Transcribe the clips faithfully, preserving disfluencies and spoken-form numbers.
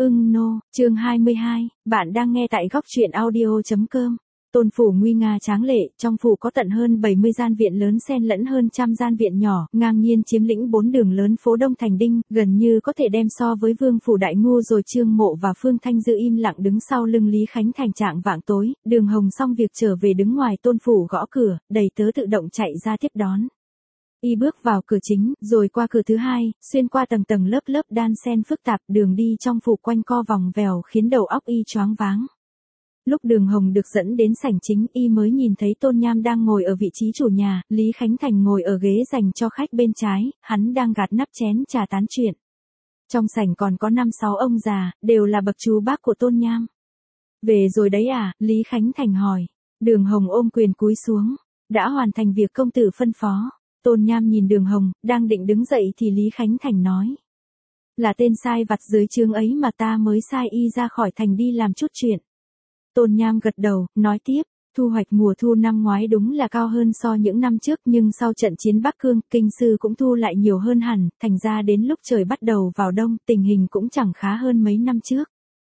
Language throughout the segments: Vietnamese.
Ưng nô, chương hai mươi hai, bạn đang nghe tại góc truyện audio chấm com. Tôn phủ nguy nga tráng lệ, trong phủ có tận hơn bảy mươi gian viện lớn xen lẫn hơn trăm gian viện nhỏ, ngang nhiên chiếm lĩnh bốn đường lớn phố Đông Thành Đinh, gần như có thể đem so với Vương phủ Đại Ngô rồi Trương Mộ và Phương Thanh Dư im lặng đứng sau lưng Lý Khánh Thành. Trạng vạng tối, Đường Hồng xong việc trở về đứng ngoài Tôn phủ gõ cửa, đầy tớ tự động chạy ra tiếp đón. Y bước vào cửa chính, rồi qua cửa thứ hai, xuyên qua tầng tầng lớp lớp đan xen phức tạp, đường đi trong phủ quanh co vòng vèo khiến đầu óc Y choáng váng. Lúc Đường Hồng được dẫn đến sảnh chính, Y mới nhìn thấy Tôn Nham đang ngồi ở vị trí chủ nhà, Lý Khánh Thành ngồi ở ghế dành cho khách bên trái, hắn đang gạt nắp chén trà tán chuyện. Trong sảnh còn có năm sáu ông già, đều là bậc chú bác của Tôn Nham. Về rồi đấy à? Lý Khánh Thành hỏi. Đường Hồng ôm quyền cúi xuống. Đã hoàn thành việc công tử phân phó. Tôn Nham nhìn Đường Hồng, đang định đứng dậy thì Lý Khánh Thành nói. Là tên sai vặt dưới trướng ấy mà ta mới sai y ra khỏi thành đi làm chút chuyện. Tôn Nham gật đầu, nói tiếp, thu hoạch mùa thu năm ngoái đúng là cao hơn so những năm trước, nhưng sau trận chiến Bắc Cương, kinh sư cũng thu lại nhiều hơn hẳn, thành ra đến lúc trời bắt đầu vào đông, tình hình cũng chẳng khá hơn mấy năm trước.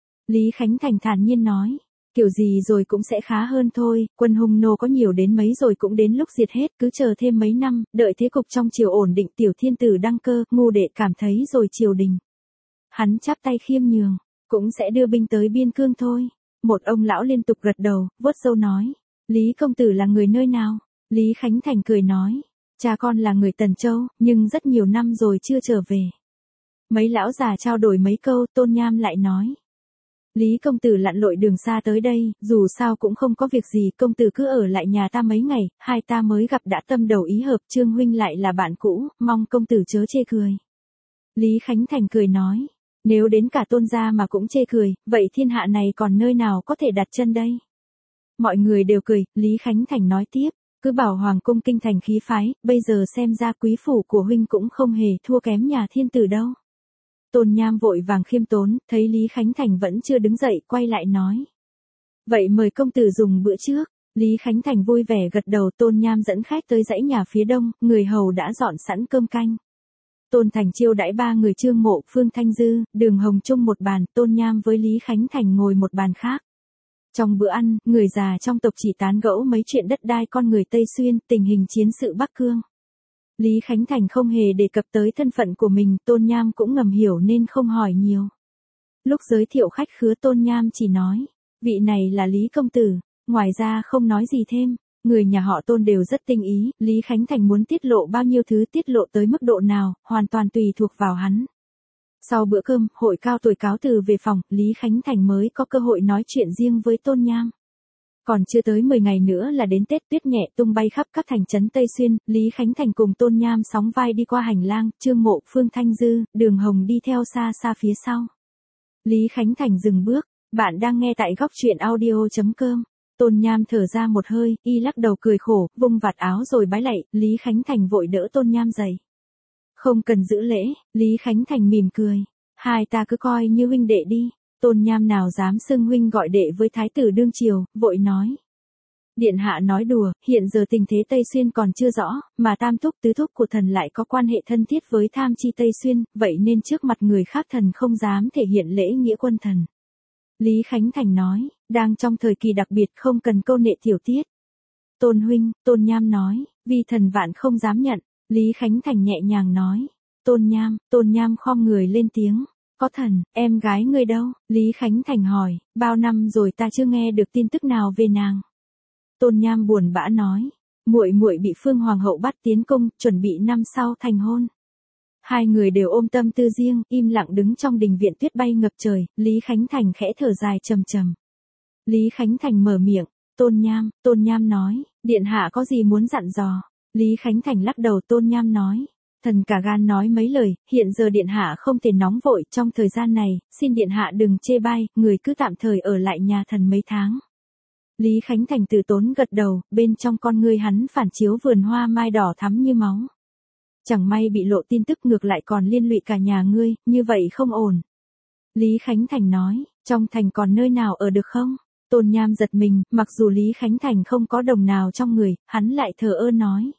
Lý Khánh Thành thản nhiên nói. Kiểu gì rồi cũng sẽ khá hơn thôi, quân hung nô có nhiều đến mấy rồi cũng đến lúc diệt hết, cứ chờ thêm mấy năm, đợi thế cục trong triều ổn định, tiểu thiên tử đăng cơ, ngu đệ cảm thấy rồi triều đình. Hắn chắp tay khiêm nhường, cũng sẽ đưa binh tới biên cương thôi. Một ông lão liên tục gật đầu, vuốt râu nói, Lý công tử là người nơi nào? Lý Khánh Thành cười nói, cha con là người Tần Châu, nhưng rất nhiều năm rồi chưa trở về. Mấy lão già trao đổi mấy câu, Tôn Nham lại nói. Lý công tử lặn lội đường xa tới đây, dù sao cũng không có việc gì, công tử cứ ở lại nhà ta mấy ngày, hai ta mới gặp đã tâm đầu ý hợp, Trương huynh lại là bạn cũ, mong công tử chớ chê cười. Lý Khánh Thành cười nói, nếu đến cả Tôn gia mà cũng chê cười, vậy thiên hạ này còn nơi nào có thể đặt chân đây? Mọi người đều cười, Lý Khánh Thành nói tiếp, cứ bảo hoàng cung kinh thành khí phái, bây giờ xem ra quý phủ của huynh cũng không hề thua kém nhà thiên tử đâu. Tôn Nham vội vàng khiêm tốn, thấy Lý Khánh Thành vẫn chưa đứng dậy, quay lại nói. Vậy mời công tử dùng bữa trước. Lý Khánh Thành vui vẻ gật đầu. Tôn Nham dẫn khách tới dãy nhà phía đông, người hầu đã dọn sẵn cơm canh. Tôn Thành chiêu đãi ba người Trương Mộ, Phương Thanh Dư, Đường Hồng chung một bàn, Tôn Nham với Lý Khánh Thành ngồi một bàn khác. Trong bữa ăn, người già trong tộc chỉ tán gẫu mấy chuyện đất đai con người Tây Xuyên, tình hình chiến sự Bắc Cương. Lý Khánh Thành không hề đề cập tới thân phận của mình, Tôn Nham cũng ngầm hiểu nên không hỏi nhiều. Lúc giới thiệu khách khứa, Tôn Nham chỉ nói, vị này là Lý công tử, ngoài ra không nói gì thêm. Người nhà họ Tôn đều rất tinh ý, Lý Khánh Thành muốn tiết lộ bao nhiêu thứ, tiết lộ tới mức độ nào, hoàn toàn tùy thuộc vào hắn. Sau bữa cơm, hội cao tuổi cáo từ về phòng, Lý Khánh Thành mới có cơ hội nói chuyện riêng với Tôn Nham. Còn chưa tới mười ngày nữa là đến Tết, tuyết nhẹ tung bay khắp các thành trấn Tây Xuyên, Lý Khánh Thành cùng Tôn Nham sóng vai đi qua hành lang, Trương Mộ, Phương Thanh Dư, Đường Hồng đi theo xa xa phía sau. Lý Khánh Thành dừng bước, bạn đang nghe tại góc truyện audio chấm com. Tôn Nham thở ra một hơi, y lắc đầu cười khổ, vung vạt áo rồi bái lạy, Lý Khánh Thành vội đỡ Tôn Nham dậy. Không cần giữ lễ, Lý Khánh Thành mỉm cười, hai ta cứ coi như huynh đệ đi. Tôn Nham nào dám xưng huynh gọi đệ với thái tử đương triều, vội nói. Điện hạ nói đùa, hiện giờ tình thế Tây Xuyên còn chưa rõ, mà tam thúc tứ thúc của thần lại có quan hệ thân thiết với tham chi Tây Xuyên, vậy nên trước mặt người khác thần không dám thể hiện lễ nghĩa quân thần. Lý Khánh Thành nói, đang trong thời kỳ đặc biệt không cần câu nệ tiểu tiết. Tôn huynh, Tôn Nham nói, vì thần vạn không dám nhận. Lý Khánh Thành nhẹ nhàng nói, Tôn Nham, Tôn Nham khom người lên tiếng. Có thần, em gái ngươi đâu? Lý Khánh Thành hỏi, bao năm rồi ta chưa nghe được tin tức nào về nàng. Tôn Nham buồn bã nói, muội muội bị Phương hoàng hậu bắt tiến cung, chuẩn bị năm sau thành hôn. Hai người đều ôm tâm tư riêng, im lặng đứng trong đình viện tuyết bay ngập trời, Lý Khánh Thành khẽ thở dài trầm trầm. Lý Khánh Thành mở miệng, Tôn Nham, Tôn Nham nói, điện hạ có gì muốn dặn dò? Lý Khánh Thành lắc đầu. Tôn Nham nói, thần cả gan nói mấy lời, hiện giờ điện hạ không thể nóng vội, trong thời gian này, xin điện hạ đừng chê bai, người cứ tạm thời ở lại nhà thần mấy tháng. Lý Khánh Thành từ tốn gật đầu, bên trong con ngươi hắn phản chiếu vườn hoa mai đỏ thắm như máu. Chẳng may bị lộ tin tức ngược lại còn liên lụy cả nhà ngươi, như vậy không ổn. Lý Khánh Thành nói, trong thành còn nơi nào ở được không? Tôn Nham giật mình, mặc dù Lý Khánh Thành không có đồng nào trong người, hắn lại thờ ơ nói.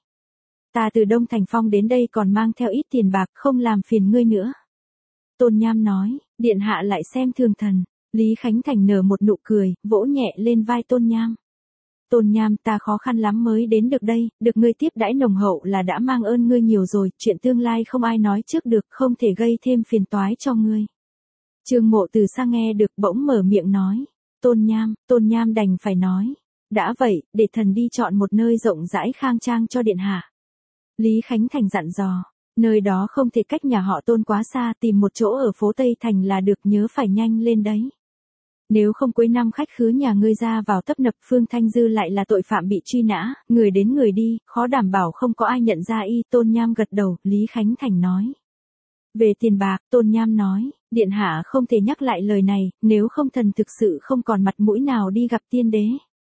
Ta từ Đông Thành Phong đến đây còn mang theo ít tiền bạc, không làm phiền ngươi nữa. Tôn Nham nói, Điện hạ lại xem thường thần. Lý Khánh Thành nở một nụ cười, vỗ nhẹ lên vai Tôn Nham. Tôn Nham, ta khó khăn lắm mới đến được đây, được ngươi tiếp đãi nồng hậu là đã mang ơn ngươi nhiều rồi, chuyện tương lai không ai nói trước được, không thể gây thêm phiền toái cho ngươi. Trương Mộ từ xa nghe được bỗng mở miệng nói. Tôn Nham, Tôn Nham đành phải nói. Đã vậy, để thần đi chọn một nơi rộng rãi khang trang cho điện hạ. Lý Khánh Thành dặn dò. Nơi đó không thể cách nhà họ Tôn quá xa, tìm một chỗ ở phố Tây Thành là được, nhớ phải nhanh lên đấy. Nếu không cuối năm khách khứa nhà ngươi ra vào tấp nập, Phương Thanh Dư lại là tội phạm bị truy nã, người đến người đi, khó đảm bảo không có ai nhận ra y. Tôn Nham gật đầu, Lý Khánh Thành nói. Về tiền bạc, Tôn Nham nói, điện hạ không thể nhắc lại lời này, nếu không thần thực sự không còn mặt mũi nào đi gặp tiên đế.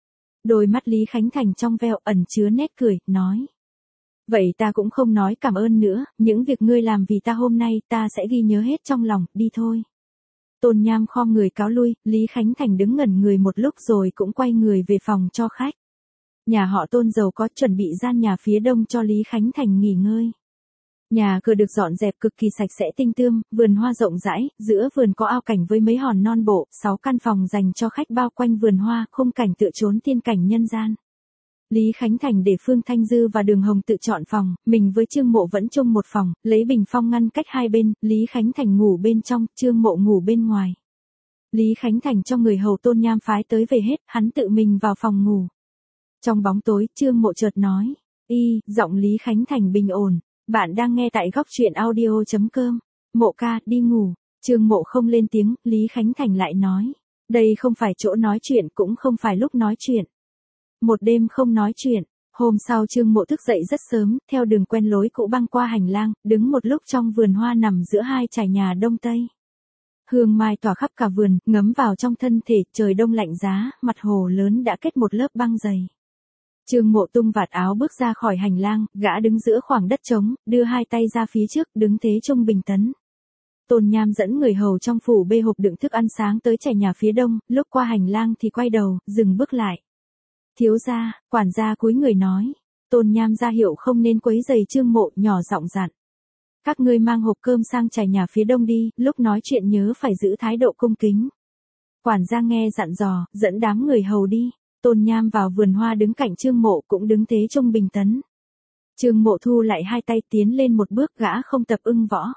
Đôi mắt Lý Khánh Thành trong veo ẩn chứa nét cười, nói. Vậy ta cũng không nói cảm ơn nữa, những việc ngươi làm vì ta hôm nay ta sẽ ghi nhớ hết trong lòng, đi thôi. Tôn Nham khom người cáo lui, Lý Khánh Thành đứng ngẩn người một lúc rồi cũng quay người về phòng cho khách. Nhà họ Tôn giàu có, chuẩn bị gian nhà phía đông cho Lý Khánh Thành nghỉ ngơi. Nhà cửa được dọn dẹp cực kỳ sạch sẽ tinh tươm, vườn hoa rộng rãi, giữa vườn có ao cảnh với mấy hòn non bộ, sáu căn phòng dành cho khách bao quanh vườn hoa, khung cảnh tựa trốn tiên cảnh nhân gian. Lý Khánh Thành để Phương Thanh Dư và Đường Hồng tự chọn phòng, mình với Trương Mộ vẫn chung một phòng, lấy bình phong ngăn cách hai bên, Lý Khánh Thành ngủ bên trong, Trương Mộ ngủ bên ngoài. Lý Khánh Thành cho người hầu Tôn Nham phái tới về hết, hắn tự mình vào phòng ngủ. Trong bóng tối, Trương Mộ chợt nói, y, giọng Lý Khánh Thành bình ổn, bạn đang nghe tại góc truyện audio chấm com, Mộ ca, đi ngủ. Trương Mộ không lên tiếng, Lý Khánh Thành lại nói, đây không phải chỗ nói chuyện, cũng không phải lúc nói chuyện. Một đêm không nói chuyện, hôm sau Trương Mộ thức dậy rất sớm, theo đường quen lối cũ băng qua hành lang, đứng một lúc trong vườn hoa nằm giữa hai trải nhà đông tây. Hương mai tỏa khắp cả vườn, ngấm vào trong thân thể, trời đông lạnh giá, mặt hồ lớn đã kết một lớp băng dày. Trương Mộ tung vạt áo bước ra khỏi hành lang, gã đứng giữa khoảng đất trống, đưa hai tay ra phía trước, đứng thế trung bình tấn. Tôn Nham dẫn người hầu trong phủ bê hộp đựng thức ăn sáng tới trải nhà phía đông, lúc qua hành lang thì quay đầu, dừng bước lại. Thiếu gia, quản gia cúi người nói. Tôn Nham ra hiệu không nên quấy rầy Trương Mộ, nhỏ giọng dặn. Các ngươi mang hộp cơm sang trải nhà phía đông đi, lúc nói chuyện nhớ phải giữ thái độ cung kính. Quản gia nghe dặn dò, dẫn đám người hầu đi. Tôn Nham vào vườn hoa đứng cạnh Trương Mộ, cũng đứng thế trung bình tấn. Trương Mộ thu lại hai tay tiến lên một bước, gã không tập ưng võ.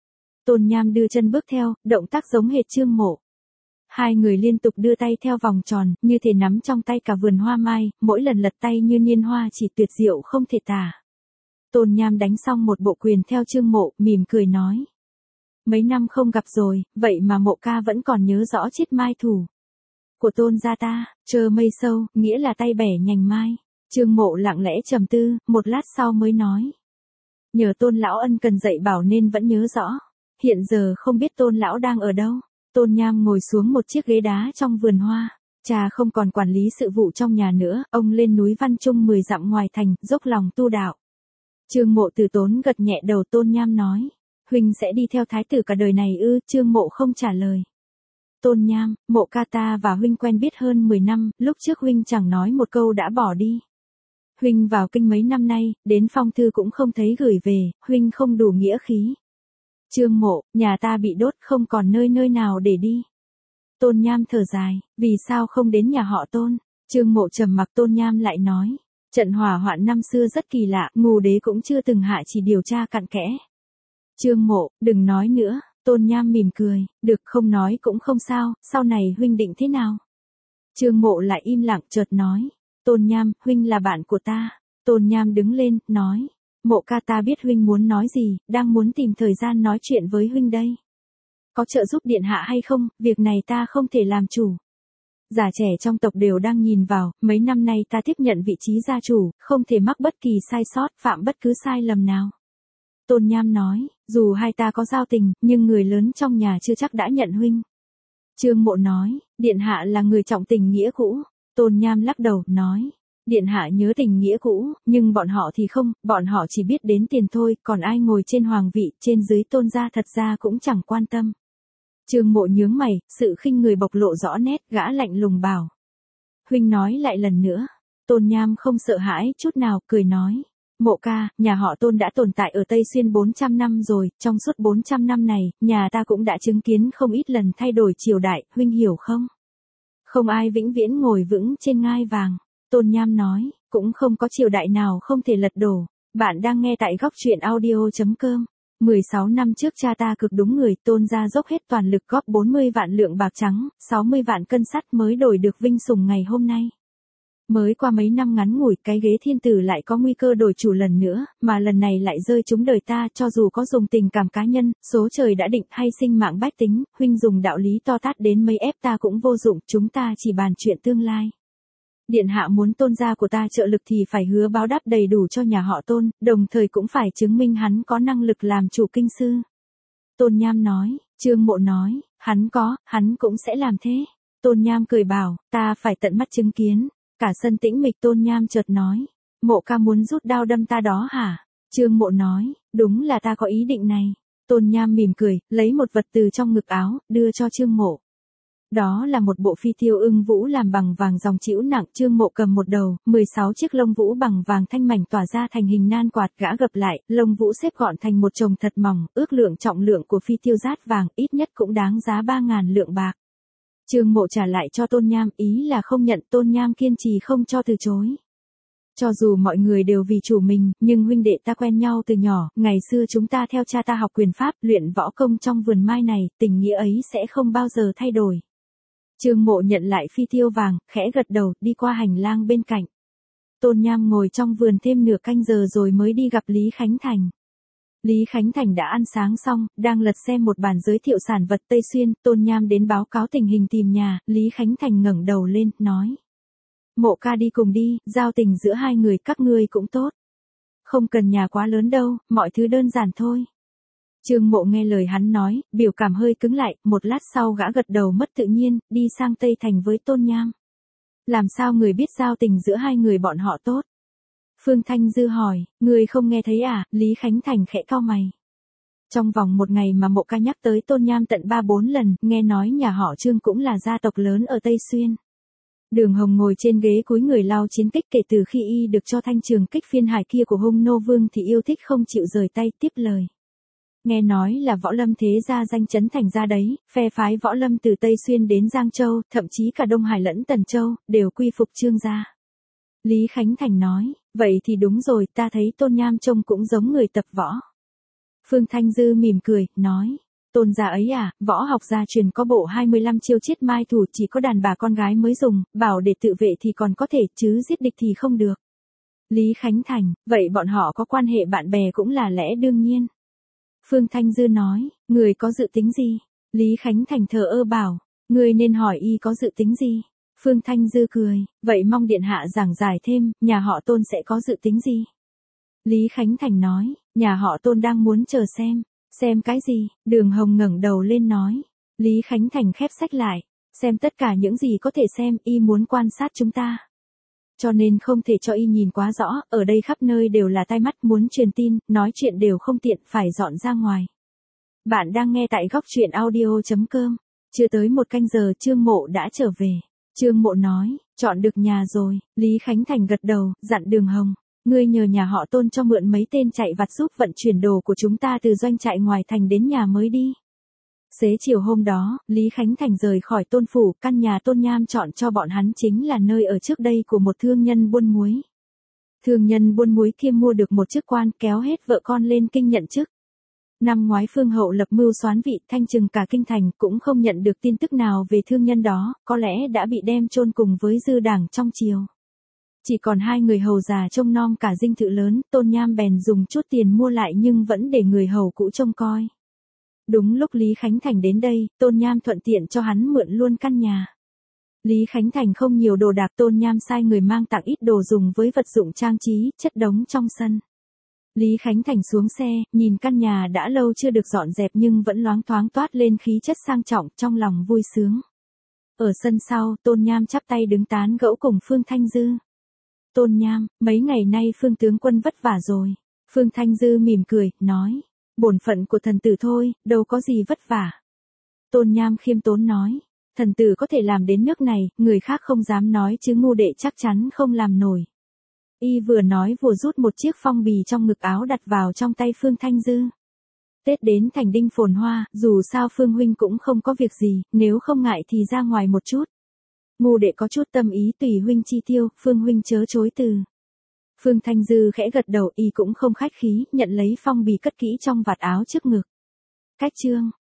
Tôn Nham đưa chân bước theo, động tác giống hệt Trương Mộ. Hai người liên tục đưa tay theo vòng tròn, như thể nắm trong tay cả vườn hoa mai, mỗi lần lật tay như niên hoa chỉ tuyệt diệu không thể tả. Tôn Nham đánh xong một bộ quyền theo Trương Mộ, mỉm cười nói. Mấy năm không gặp rồi, vậy mà Mộ ca vẫn còn nhớ rõ chiết mai thủ của Tôn gia ta, trơ mây sâu, nghĩa là tay bẻ nhành mai. Trương Mộ lặng lẽ trầm tư, một lát sau mới nói. Nhờ Tôn lão ân cần dạy bảo nên vẫn nhớ rõ. Hiện giờ không biết Tôn lão đang ở đâu. Tôn Nham ngồi xuống một chiếc ghế đá trong vườn hoa. Cha không còn quản lý sự vụ trong nhà nữa, ông lên núi Văn Trung mười dặm ngoài thành, dốc lòng tu đạo. Trương Mộ từ tốn gật nhẹ đầu. Tôn Nham nói. Huynh sẽ đi theo thái tử cả đời này ư? Trương Mộ không trả lời. Tôn Nham, Mộ ca ta và huynh quen biết hơn mười năm, lúc trước huynh chẳng nói một câu đã bỏ đi. Huynh vào kinh mấy năm nay, đến phong thư cũng không thấy gửi về, huynh không đủ nghĩa khí. Trương Mộ, nhà ta bị đốt không còn nơi nơi nào để đi. Tôn Nham thở dài, vì sao không đến nhà họ Tôn? Trương Mộ trầm mặc. Tôn Nham lại nói, trận hỏa hoạn năm xưa rất kỳ lạ, Ngô đế cũng chưa từng hạ chỉ điều tra cặn kẽ. Trương Mộ, đừng nói nữa. Tôn Nham mỉm cười, được, không nói cũng không sao, sau này huynh định thế nào? Trương Mộ lại im lặng, chợt nói, Tôn Nham, huynh là bạn của ta. Tôn Nham đứng lên, nói, Mộ ca ta biết huynh muốn nói gì, đang muốn tìm thời gian nói chuyện với huynh đây. Có trợ giúp điện hạ hay không, việc này ta không thể làm chủ. Già trẻ trong tộc đều đang nhìn vào, mấy năm nay ta tiếp nhận vị trí gia chủ, không thể mắc bất kỳ sai sót, phạm bất cứ sai lầm nào. Tôn Nham nói, dù hai ta có giao tình, nhưng người lớn trong nhà chưa chắc đã nhận huynh. Trương Mộ nói, điện hạ là người trọng tình nghĩa cũ. Tôn Nham lắc đầu, nói, điện hạ nhớ tình nghĩa cũ, nhưng bọn họ thì không, bọn họ chỉ biết đến tiền thôi, còn ai ngồi trên hoàng vị, trên dưới Tôn gia thật ra cũng chẳng quan tâm. Trương Mộ nhướng mày, sự khinh người bộc lộ rõ nét, gã lạnh lùng bảo. Huynh nói lại lần nữa. Tôn Nham không sợ hãi chút nào, cười nói. Mộ ca, nhà họ Tôn đã tồn tại ở Tây Xuyên bốn trăm năm rồi, trong suốt bốn trăm năm này, nhà ta cũng đã chứng kiến không ít lần thay đổi triều đại, huynh hiểu không? Không ai vĩnh viễn ngồi vững trên ngai vàng. Tôn Nham nói, cũng không có triều đại nào không thể lật đổ. Bạn đang nghe tại góc truyện audio.com. mười sáu năm trước cha ta cực đúng người, Tôn gia dốc hết toàn lực góp bốn mươi vạn lượng bạc trắng, sáu mươi vạn cân sắt mới đổi được vinh sủng ngày hôm nay. Mới qua mấy năm ngắn ngủi, cái ghế thiên tử lại có nguy cơ đổi chủ lần nữa, mà lần này lại rơi trúng đời ta, cho dù có dùng tình cảm cá nhân, số trời đã định hay sinh mạng bách tính, huynh dùng đạo lý to tát đến mấy ép ta cũng vô dụng, chúng ta chỉ bàn chuyện tương lai. Điện hạ muốn Tôn gia của ta trợ lực thì phải hứa báo đáp đầy đủ cho nhà họ Tôn, đồng thời cũng phải chứng minh hắn có năng lực làm chủ kinh sư. Tôn Nham nói, Trương Mộ nói, hắn có, hắn cũng sẽ làm thế. Tôn Nham cười bảo, ta phải tận mắt chứng kiến. Cả sân tĩnh mịch. Tôn Nham chợt nói, Mộ ca muốn rút đao đâm ta đó hả? Trương Mộ nói, đúng là ta có ý định này. Tôn Nham mỉm cười, lấy một vật từ trong ngực áo, đưa cho Trương Mộ. Đó là một bộ phi tiêu ưng vũ làm bằng vàng dòng chĩu nặng. Trương Mộ cầm một đầu, mười sáu chiếc lông vũ bằng vàng thanh mảnh tỏa ra thành hình nan quạt, gã gập lại, lông vũ xếp gọn thành một chồng thật mỏng, ước lượng trọng lượng của phi tiêu rát vàng, ít nhất cũng đáng giá ba ngàn lượng bạc. Trương Mộ trả lại cho Tôn Nham, ý là không nhận. Tôn Nham kiên trì không cho từ chối. Cho dù mọi người đều vì chủ mình, nhưng huynh đệ ta quen nhau từ nhỏ, ngày xưa chúng ta theo cha ta học quyền pháp, luyện võ công trong vườn mai này, tình nghĩa ấy sẽ không bao giờ thay đổi. Trương Mộ nhận lại phi tiêu vàng, khẽ gật đầu, đi qua hành lang bên cạnh. Tôn Nham ngồi trong vườn thêm nửa canh giờ rồi mới đi gặp Lý Khánh Thành. Lý Khánh Thành đã ăn sáng xong, đang lật xem một bản giới thiệu sản vật Tây Xuyên. Tôn Nham đến báo cáo tình hình tìm nhà, Lý Khánh Thành ngẩng đầu lên, nói. Mộ ca đi cùng đi, giao tình giữa hai người các ngươi cũng tốt. Không cần nhà quá lớn đâu, mọi thứ đơn giản thôi. Trương Mộ nghe lời hắn nói, biểu cảm hơi cứng lại, một lát sau gã gật đầu mất tự nhiên, đi sang Tây Thành với Tôn Nham. Làm sao người biết giao tình giữa hai người bọn họ tốt? Phương Thanh Dư hỏi, người không nghe thấy à? Lý Khánh Thành khẽ cau mày. Trong vòng một ngày mà Mộ ca nhắc tới Tôn Nham tận ba bốn lần, nghe nói nhà họ Trương cũng là gia tộc lớn ở Tây Xuyên. Đường Hồng ngồi trên ghế cúi người lau chiến kích, kể từ khi y được cho thanh trường kích phiên hải kia của Hung Nô Vương thì yêu thích không chịu rời tay. Tiếp lời. Nghe nói là võ lâm thế gia danh chấn thành ra đấy, phe phái võ lâm từ Tây Xuyên đến Giang Châu, thậm chí cả Đông Hải lẫn Tần Châu, đều quy phục Trương gia. Lý Khánh Thành nói, vậy thì đúng rồi, ta thấy Tôn Nham trông cũng giống người tập võ. Phương Thanh Dư mỉm cười, nói, Tôn gia ấy à, võ học gia truyền có bộ hai mươi lăm chiêu chiết mai thủ, chỉ có đàn bà con gái mới dùng, bảo để tự vệ thì còn có thể, chứ giết địch thì không được. Lý Khánh Thành, vậy bọn họ có quan hệ bạn bè cũng là lẽ đương nhiên. Phương Thanh Dư nói, người có dự tính gì? Lý Khánh Thành thờ ơ bảo, người nên hỏi y có dự tính gì? Phương Thanh Dư cười, vậy mong điện hạ giảng giải thêm, nhà họ Tôn sẽ có dự tính gì? Lý Khánh Thành nói, nhà họ Tôn đang muốn chờ xem. Xem cái gì? Đường Hồng ngẩng đầu lên nói. Lý Khánh Thành khép sách lại, xem tất cả những gì có thể xem, y muốn quan sát chúng ta. Cho nên không thể cho y nhìn quá rõ, ở đây khắp nơi đều là tai mắt, muốn truyền tin, nói chuyện đều không tiện, phải dọn ra ngoài. Bạn đang nghe tại góc truyện audio.com. Chưa tới một canh giờ Trương Mộ đã trở về. Trương Mộ nói, chọn được nhà rồi. Lý Khánh Thành gật đầu, dặn Đường Hồng. Ngươi nhờ nhà họ Tôn cho mượn mấy tên chạy vặt giúp vận chuyển đồ của chúng ta từ doanh trại ngoài thành đến nhà mới đi. Xế chiều hôm đó, Lý Khánh Thành rời khỏi Tôn phủ, căn nhà Tôn Nham chọn cho bọn hắn chính là nơi ở trước đây của một thương nhân buôn muối. Thương nhân buôn muối kia mua được một chức quan, kéo hết vợ con lên kinh nhận chức. Năm ngoái Phương Hậu lập mưu soán vị, thanh trừng cả kinh thành, cũng không nhận được tin tức nào về thương nhân đó, có lẽ đã bị đem chôn cùng với dư đảng trong triều. Chỉ còn hai người hầu già trông nom cả dinh thự lớn, Tôn Nham bèn dùng chút tiền mua lại nhưng vẫn để người hầu cũ trông coi. Đúng lúc Lý Khánh Thành đến đây, Tôn Nham thuận tiện cho hắn mượn luôn căn nhà. Lý Khánh Thành không nhiều đồ đạc, Tôn Nham sai người mang tặng ít đồ dùng với vật dụng trang trí, chất đống trong sân. Lý Khánh Thành xuống xe, nhìn căn nhà đã lâu chưa được dọn dẹp nhưng vẫn loáng thoáng toát lên khí chất sang trọng, trong lòng vui sướng. Ở sân sau, Tôn Nham chắp tay đứng tán gẫu cùng Phương Thanh Dư. Tôn Nham, mấy ngày nay Phương tướng quân vất vả rồi. Phương Thanh Dư mỉm cười, nói, bổn phận của thần tử thôi, đâu có gì vất vả. Tôn Nham khiêm tốn nói, thần tử có thể làm đến nước này, người khác không dám nói chứ ngu đệ chắc chắn không làm nổi. Y vừa nói vừa rút một chiếc phong bì trong ngực áo đặt vào trong tay Phương Thanh Dư. Tết đến thành đinh phồn hoa, dù sao Phương huynh cũng không có việc gì, nếu không ngại thì ra ngoài một chút. Ngu đệ có chút tâm ý tùy huynh chi tiêu, Phương huynh chớ chối từ. Phương Thanh Dư khẽ gật đầu, y cũng không khách khí, nhận lấy phong bì cất kỹ trong vạt áo trước ngực. Cách chương